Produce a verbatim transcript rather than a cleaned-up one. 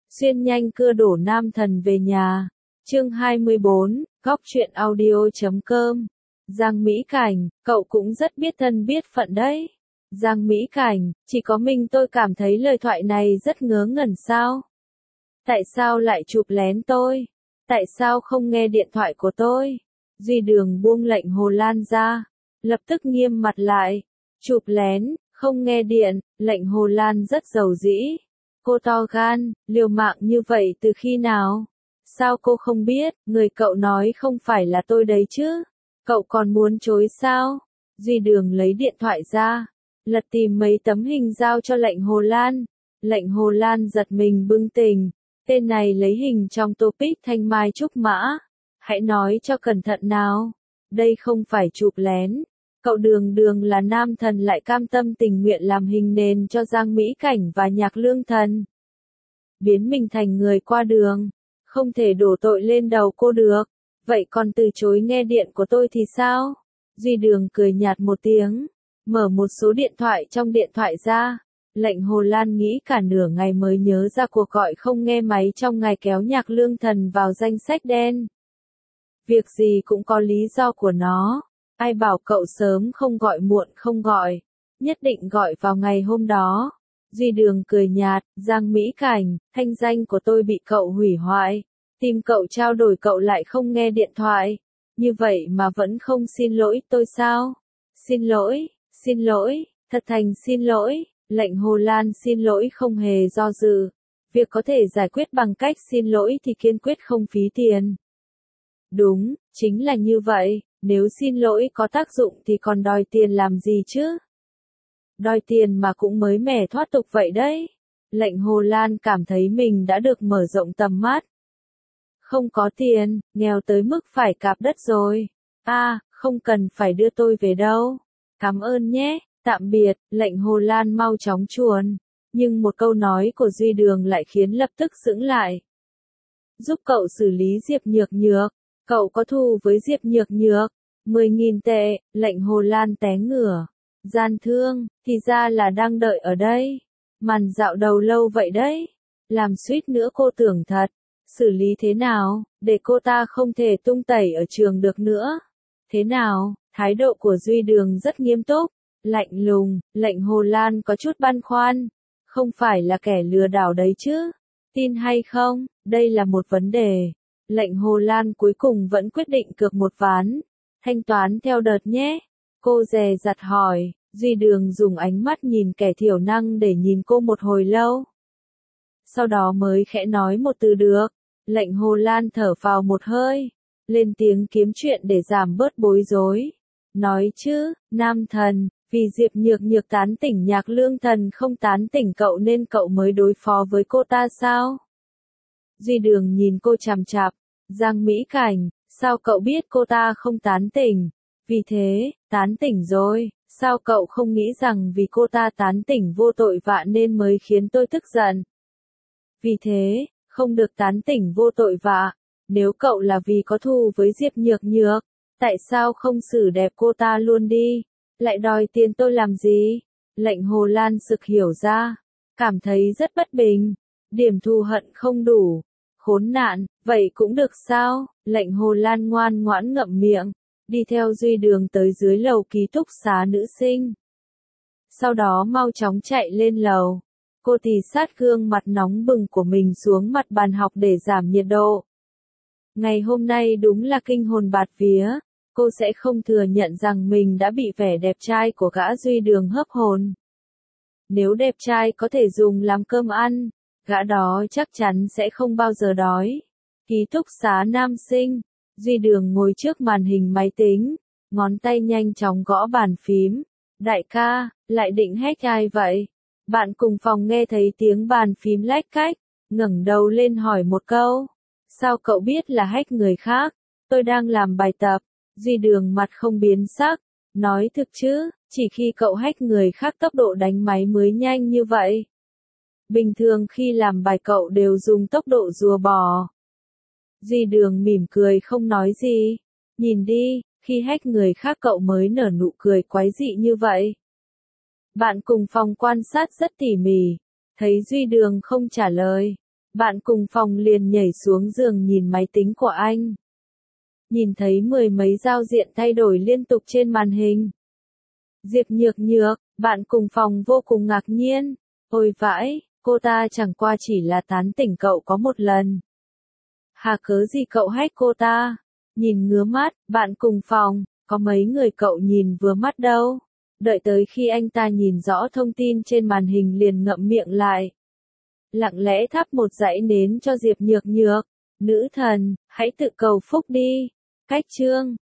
Xuyên nhanh cưa đổ nam thần về nhà. Chương hai mươi bốn, góc truyện audio.com. Giang Mỹ Cảnh, cậu cũng rất biết thân biết phận đấy. Giang Mỹ Cảnh, chỉ có mình tôi cảm thấy lời thoại này rất ngớ ngẩn sao? Tại sao lại chụp lén tôi? Tại sao không nghe điện thoại của tôi? Duy Đường buông lệnh Hồ Lan ra, lập tức nghiêm mặt lại. Chụp lén, không nghe điện, lệnh Hồ Lan rất giàu dĩ. Cô to gan, liều mạng như vậy từ khi nào? Sao cô không biết, người cậu nói không phải là tôi đấy chứ? Cậu còn muốn chối sao? Duy Đường lấy điện thoại ra, lật tìm mấy tấm hình giao cho lệnh Hồ Lan. Lệnh Hồ Lan giật mình bừng tỉnh. Tên này lấy hình trong topic Thanh Mai Trúc Mã. Hãy nói cho cẩn thận nào. Đây không phải chụp lén. Cậu Đường Đường là nam thần lại cam tâm tình nguyện làm hình nền cho Giang Mỹ Cảnh và Nhạc Lương Thần. Biến mình thành người qua đường. Không thể đổ tội lên đầu cô được. Vậy còn từ chối nghe điện của tôi thì sao? Duy Đường cười nhạt một tiếng. Mở một số điện thoại trong điện thoại ra. Lệnh Hồ Lan nghĩ cả nửa ngày mới nhớ ra cuộc gọi không nghe máy trong ngày kéo Nhạc Lương Thần vào danh sách đen. Việc gì cũng có lý do của nó. Ai bảo cậu sớm không gọi muộn không gọi. Nhất định gọi vào ngày hôm đó. Duy Đường cười nhạt, Giang Mỹ Cảnh, thanh danh của tôi bị cậu hủy hoại. Tìm cậu trao đổi cậu lại không nghe điện thoại. Như vậy mà vẫn không xin lỗi tôi sao? Xin lỗi, xin lỗi, thật thành xin lỗi. Lệnh Hồ Lan xin lỗi không hề do dự. Việc có thể giải quyết bằng cách xin lỗi thì kiên quyết không phí tiền. Đúng, chính là như vậy. Nếu xin lỗi có tác dụng thì còn đòi tiền làm gì chứ? Đòi tiền mà cũng mới mẻ thoát tục vậy đấy. Lệnh Hồ Lan cảm thấy mình đã được mở rộng tầm mắt. Không có tiền, nghèo tới mức phải cạp đất rồi. À, không cần phải đưa tôi về đâu. Cảm ơn nhé, tạm biệt, lệnh Hồ Lan mau chóng chuồn. Nhưng một câu nói của Duy Đường lại khiến lập tức sững lại. Giúp cậu xử lý Diệp Nhược Nhược. Cậu có thù với Diệp Nhược Nhược. mười nghìn tệ, lệnh Hồ Lan té ngửa. Gian thương, thì ra là đang đợi ở đây. Màn dạo đầu lâu vậy đấy. Làm suýt nữa cô tưởng thật. Xử lý thế nào, để cô ta không thể tung tẩy ở trường được nữa. Thế nào, thái độ của Duy Đường rất nghiêm túc, lạnh lùng, lệnh Hồ Lan có chút băn khoăn. Không phải là kẻ lừa đảo đấy chứ. Tin hay không, đây là một vấn đề. Lệnh Hồ Lan cuối cùng vẫn quyết định cược một ván. Thanh toán theo đợt nhé. Cô dè dặt hỏi, Duy Đường dùng ánh mắt nhìn kẻ thiểu năng để nhìn cô một hồi lâu. Sau đó mới khẽ nói một từ được. Lệnh Hồ Lan thở phào một hơi. Lên tiếng kiếm chuyện để giảm bớt bối rối. Nói chứ, nam thần, vì Diệp Nhược Nhược tán tỉnh Nhạc Lương Thần không tán tỉnh cậu nên cậu mới đối phó với cô ta sao? Duy Đường nhìn cô chằm chằm. Giang Mỹ Cảnh, sao cậu biết cô ta không tán tỉnh? Vì thế, tán tỉnh rồi, sao cậu không nghĩ rằng vì cô ta tán tỉnh vô tội vạ nên mới khiến tôi tức giận? Vì thế, không được tán tỉnh vô tội vạ. Nếu cậu là vì có thù với Diệp Nhược Nhược, tại sao không xử đẹp cô ta luôn đi? Lại đòi tiền tôi làm gì? Lệnh Hồ Lan sực hiểu ra, cảm thấy rất bất bình. Điểm thù hận không đủ. Khốn nạn, vậy cũng được sao? Lệnh Hồ Lan ngoan ngoãn ngậm miệng, đi theo Duy Đường tới dưới lầu ký túc xá nữ sinh. Sau đó mau chóng chạy lên lầu. Cô tì sát gương mặt nóng bừng của mình xuống mặt bàn học để giảm nhiệt độ. Ngày hôm nay đúng là kinh hồn bạt vía. Cô sẽ không thừa nhận rằng mình đã bị vẻ đẹp trai của gã Duy Đường hấp hồn. Nếu đẹp trai có thể dùng làm cơm ăn, gã đó chắc chắn sẽ không bao giờ đói. Ký túc xá nam sinh. Duy Đường ngồi trước màn hình máy tính. Ngón tay nhanh chóng gõ bàn phím. Đại ca, lại định hack ai vậy? Bạn cùng phòng nghe thấy tiếng bàn phím lách cách. Ngẩng đầu lên hỏi một câu. Sao cậu biết là hack người khác? Tôi đang làm bài tập. Duy Đường mặt không biến sắc. Nói thực chứ, chỉ khi cậu hack người khác tốc độ đánh máy mới nhanh như vậy. Bình thường khi làm bài cậu đều dùng tốc độ rùa bò. Duy Đường mỉm cười không nói gì. Nhìn đi, khi hack người khác cậu mới nở nụ cười quái dị như vậy. Bạn cùng phòng quan sát rất tỉ mỉ. Thấy Duy Đường không trả lời. bạn cùng phòng liền nhảy xuống giường nhìn máy tính của anh. Nhìn thấy mười mấy giao diện thay đổi liên tục trên màn hình. Diệp Nhược Nhược, bạn cùng phòng vô cùng ngạc nhiên. Ôi vãi, cô ta chẳng qua chỉ là tán tỉnh cậu có một lần. Hà cớ gì cậu hack cô ta? Nhìn ngứa mắt, bạn cùng phòng, có mấy người cậu nhìn vừa mắt đâu. Đợi tới khi anh ta nhìn rõ thông tin trên màn hình liền ngậm miệng lại. Lặng lẽ thắp một dãy nến cho Diệp Nhược Nhược. Nữ thần, hãy tự cầu phúc đi. Cách chương